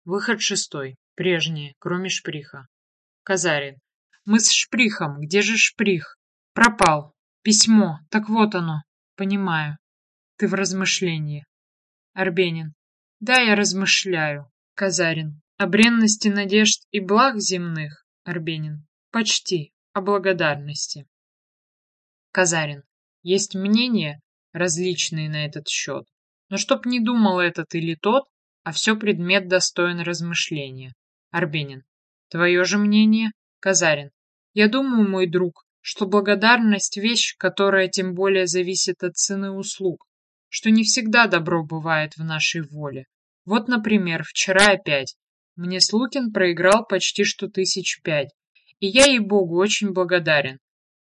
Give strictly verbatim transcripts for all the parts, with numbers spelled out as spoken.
Выход шестой. Прежние, кроме шприха. Казарин. Мы с шприхом. Где же шприх? Пропал. Письмо. Так вот оно. Понимаю. Ты в размышлении. Арбенин. Да, я размышляю. Казарин. О бренности надежд и благ земных. Арбенин. Почти. О благодарности. Казарин. Есть мнения, различные на этот счет. Но чтоб не думал этот или тот, а все предмет достоин размышления. Арбенин. Твое же мнение? Казарин. Я думаю, мой друг, что благодарность вещь, которая тем более зависит от цены услуг, что не всегда добро бывает в нашей воле. Вот, например, вчера опять мне Слукин проиграл почти что тысяч пять, и я, ей-богу, очень благодарен.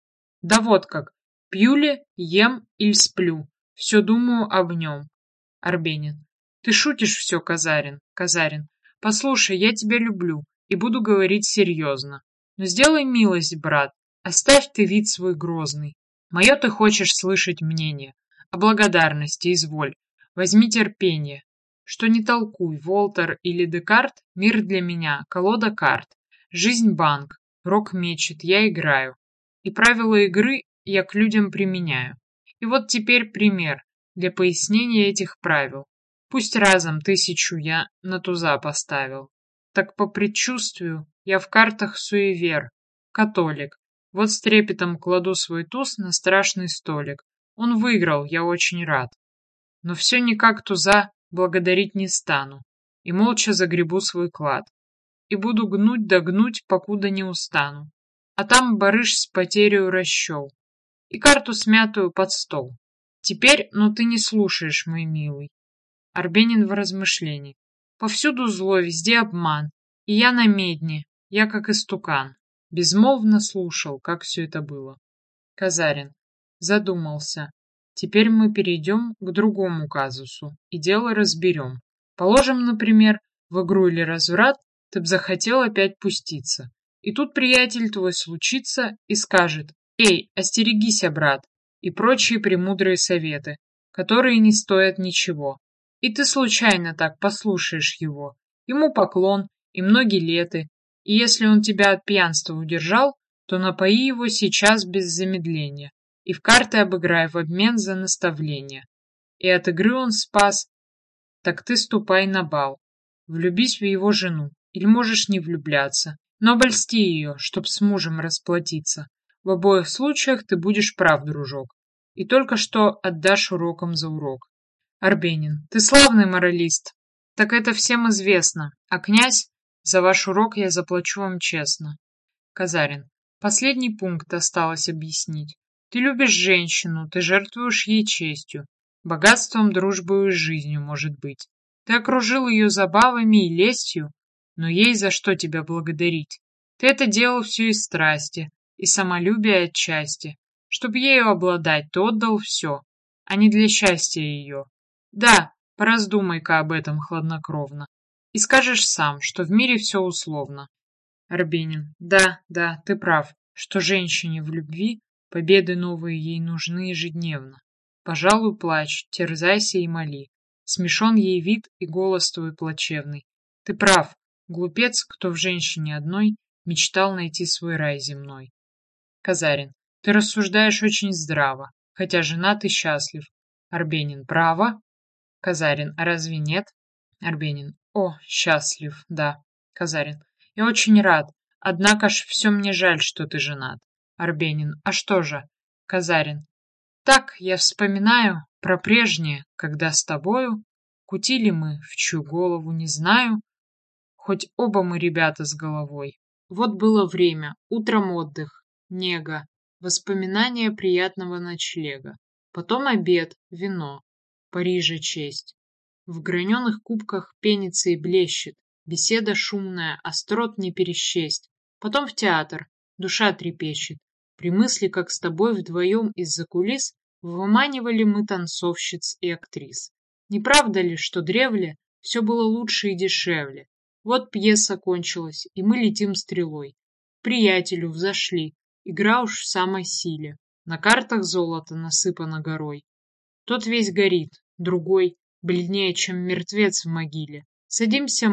Да вот как, пью ли, ем или сплю, все думаю об нем. Арбенин. Ты шутишь все, Казарин. Казарин. Послушай, я тебя люблю и буду говорить серьезно. Но сделай милость, брат, оставь ты вид свой грозный. Мое ты хочешь слышать мнение. О благодарности изволь. Возьми терпение. Что не толкуй, Волтер или Декарт, мир для меня, колода карт. Жизнь банк, рок мечет, я играю. И правила игры я к людям применяю. И вот теперь пример для пояснения этих правил. Пусть разом тысячу я на туза поставил. Так по предчувствию я в картах суевер, католик. Вот с трепетом кладу свой туз на страшный столик. Он выиграл, я очень рад. Но все никак туза благодарить не стану. И молча загребу свой клад. И буду гнуть да гнуть, покуда не устану. А там барыш с потерею расчел. И карту смятую под стол. Теперь, ну ты не слушаешь, мой милый. Арбенин в размышлении. Повсюду зло, везде обман. И я на медне, я как истукан. Безмолвно слушал, как все это было. Казарин задумался. Теперь мы перейдем к другому казусу и дело разберем. Положим, например, в игру или разврат ты б захотел опять пуститься. И тут приятель твой случится и скажет: «Эй, остерегись, брат», и прочие премудрые советы, которые не стоят ничего. И ты случайно так послушаешь его. Ему поклон и многие леты, и если он тебя от пьянства удержал, то напои его сейчас без замедления и в карты обыграй в обмен за наставление. И от игры он спас, так ты ступай на бал. Влюбись в его жену, или можешь не влюбляться, но обольсти ее, чтоб с мужем расплатиться. В обоих случаях ты будешь прав, дружок, и только что отдашь уроком за урок. Арбенин. Ты славный моралист. Так это всем известно, а князь, за ваш урок я заплачу вам честно. Казарин. Последний пункт осталось объяснить. Ты любишь женщину, ты жертвуешь ей честью, богатством, дружбой и жизнью, может быть. Ты окружил ее забавами и лестью, но ей за что тебя благодарить? Ты это делал все из страсти и самолюбия отчасти. Чтоб ею обладать, ты отдал все, а не для счастья ее. Да, пораздумай-ка об этом хладнокровно. И скажешь сам, что в мире все условно. Арбенин. Да, да, ты прав, что женщине в любви победы новые ей нужны ежедневно. Пожалуй, плачь, терзайся и моли. Смешон ей вид и голос твой плачевный. Ты прав, глупец, кто в женщине одной мечтал найти свой рай земной. Казарин. Ты рассуждаешь очень здраво, хотя женат и счастлив. Арбенин. Право? Казарин. А разве нет? Арбенин. О, счастлив, да. Казарин. Я очень рад, однако ж все мне жаль, что ты женат. Арбенин. А что же? Казарин. Так, я вспоминаю про прежнее, когда с тобою кутили мы, в чью голову не знаю, хоть оба мы ребята с головой. Вот было время, утром отдых, нега, воспоминания приятного ночлега, потом обед, вино, Парижа честь. В граненых кубках пенится и блещет, беседа шумная, острот не пересчесть. Потом в театр, душа трепещет. При мысли, как с тобой вдвоем из-за кулис выманивали мы танцовщиц и актрис. Не правда ли, что древле все было лучше и дешевле? Вот пьеса кончилась, и мы летим стрелой. К приятелю взошли, игра уж в самой силе. На картах золото насыпано горой. Тот весь горит, другой бледнее, чем мертвец в могиле. Садимся мы,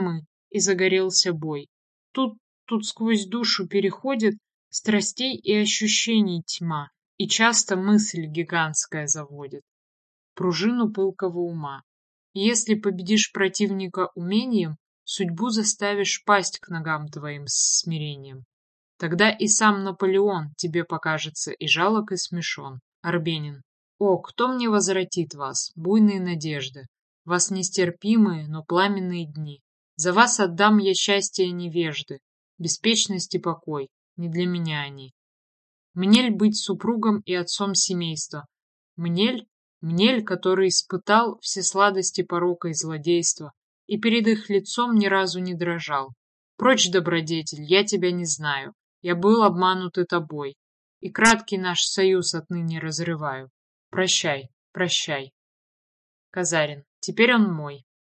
и загорелся бой. Тут, тут сквозь душу переходит страстей и ощущений тьма, и часто мысль гигантская заводит пружину пылкого ума. И если победишь противника умением, судьбу заставишь пасть к ногам твоим с смирением. Тогда и сам Наполеон тебе покажется и жалок, и смешон. Арбенин. О, кто мне возвратит вас, буйные надежды, вас нестерпимые, но пламенные дни? За вас отдам я счастье невежды, беспечность и покой, не для меня они. Мнель быть супругом и отцом семейства? Мнель, мнель, который испытал все сладости порока и злодейства, и перед их лицом ни разу не дрожал. Прочь, добродетель, я тебя не знаю, я был обманут и тобой, и краткий наш союз отныне разрываю. Прощай, прощай. Казарин. Теперь он мой.